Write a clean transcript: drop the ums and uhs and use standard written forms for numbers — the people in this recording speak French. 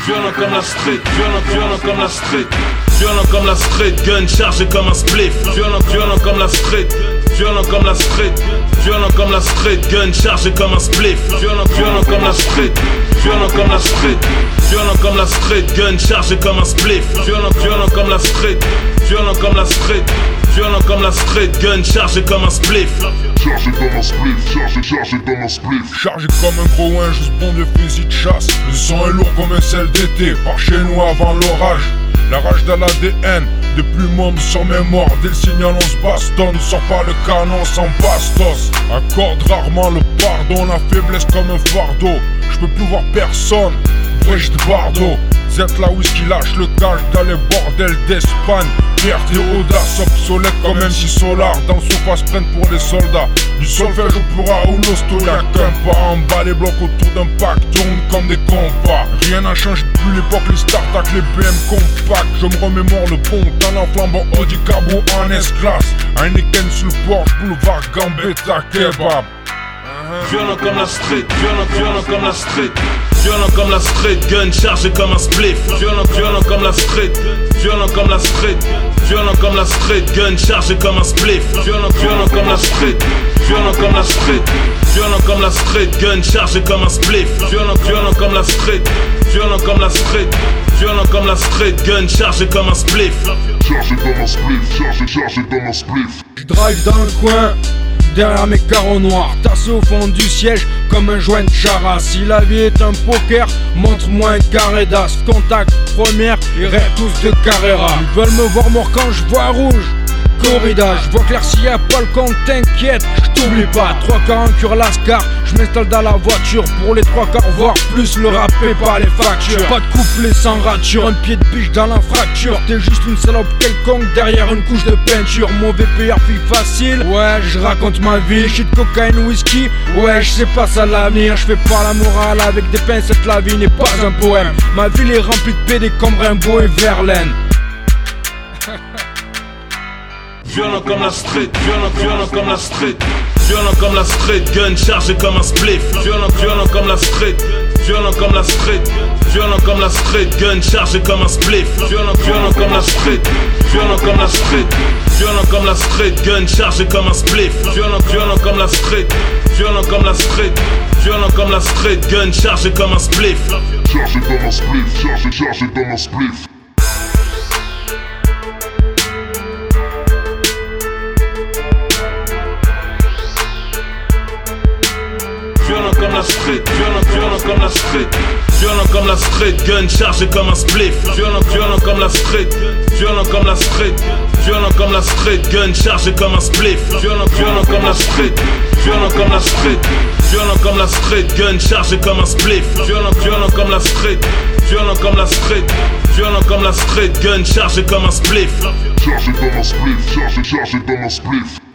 violent comme la street, violent comme la street, violent comme la street, gun chargé comme un spliff, violent comme la street, violent comme la street, violent comme la street, gun chargé comme un spliff, violent comme la street, violent comme la street, violent comme la street, gun chargé comme un spliff, violent comme la street, violent comme la street, violent comme la street, gun chargé comme un spliff. Chargé comme un spliff, chargé comme un spliff. Chargé comme un gros un, juste bon de fusil de chasse. Le sang est lourd comme un sel d'été, par chez nous avant l'orage. La rage de l'ADN, des plumes sur mémoire. Dès le signal on se bastonne, sort pas le canon sans bastos. Accorde rarement le pardon, la faiblesse comme un fardeau. J'peux plus voir personne, Brigitte Bardot. Z la whisky lâche le cash dans les bordels d'Espagne. Fierté et audace obsolète comme MC Solar. Dans le sofa se prennent pour des soldats. Du solfège au pura ou l'hosto, y'a qu'un pas en bas. Les blocs autour d'un pack tournent comme des compas. Rien n'a changé depuis l'époque, les startups, les BM compacts. Je me remémore le pont, talent flambant Audi Cabot en S-Class. Heineken sur le Porsche, boulevard Gambetta Kebab. Violent comme la street, violent comme la street, violent comme la street, gun chargé comme un spliff, violent comme la street, violent comme la street, violent comme la street, gun chargé comme un spliff, violent comme la street, violent comme la street, violent comme la street, gun chargé comme un spliff, violent comme la street, violent comme la street, violent comme la street, gun chargé comme un spliff. Chargé comme un spliff, chargé comme un spliff. J'drive dans le coin, derrière mes carreaux noirs, tassé au fond du siège comme un joint de charas. Si la vie est un poker, montre-moi un carré d'as. Contact, première, ils rêvent tous de Carrera. Ils veulent me voir mort quand je vois rouge. Corrida, je vois clair s'il y a pas le compte, t'inquiète, je t'oublie pas. 3 quarts en cure lascar, je m'installe dans la voiture. Pour les 3 quarts, voire plus, le rap paie pas les factures. Pas de couplet sans rature, un pied de biche dans la fracture. T'es juste une salope quelconque derrière une couche de peinture. Mauvais payeur, fille facile, ouais, je raconte ma vie. Shit, cocaïne, whisky, ouais, je sais pas ça l'avenir. Je fais pas la morale avec des pincettes, la vie n'est pas un poème. Ma ville est remplie de PD comme Rimbaud et Verlaine. Violent comme la street, violent comme la street, violent comme la street, gun chargé comme un spliff, violent comme la street, violent comme la street, violent comme la street, gun chargé comme un spliff, violent comme la street, violent comme la street, violent comme la street, gun chargé comme un spliff, violent comme la street, violent comme la street, violent comme la street, gun chargé comme un spliff. Chargé comme un spliff, chargé comme un spliff. Violent comme la street, violent comme la street, violent comme la street, gun chargé comme un spliff, violent comme la street, violent comme la street, violent comme la street, gun chargé comme un spliff, violent comme la street, violent comme la street, violent comme la street, gun chargé comme un spliff, violent comme la street, violent comme la street, violent comme la street, gun chargé comme un spliff. Chargé comme un spliff, chargé comme un spliff.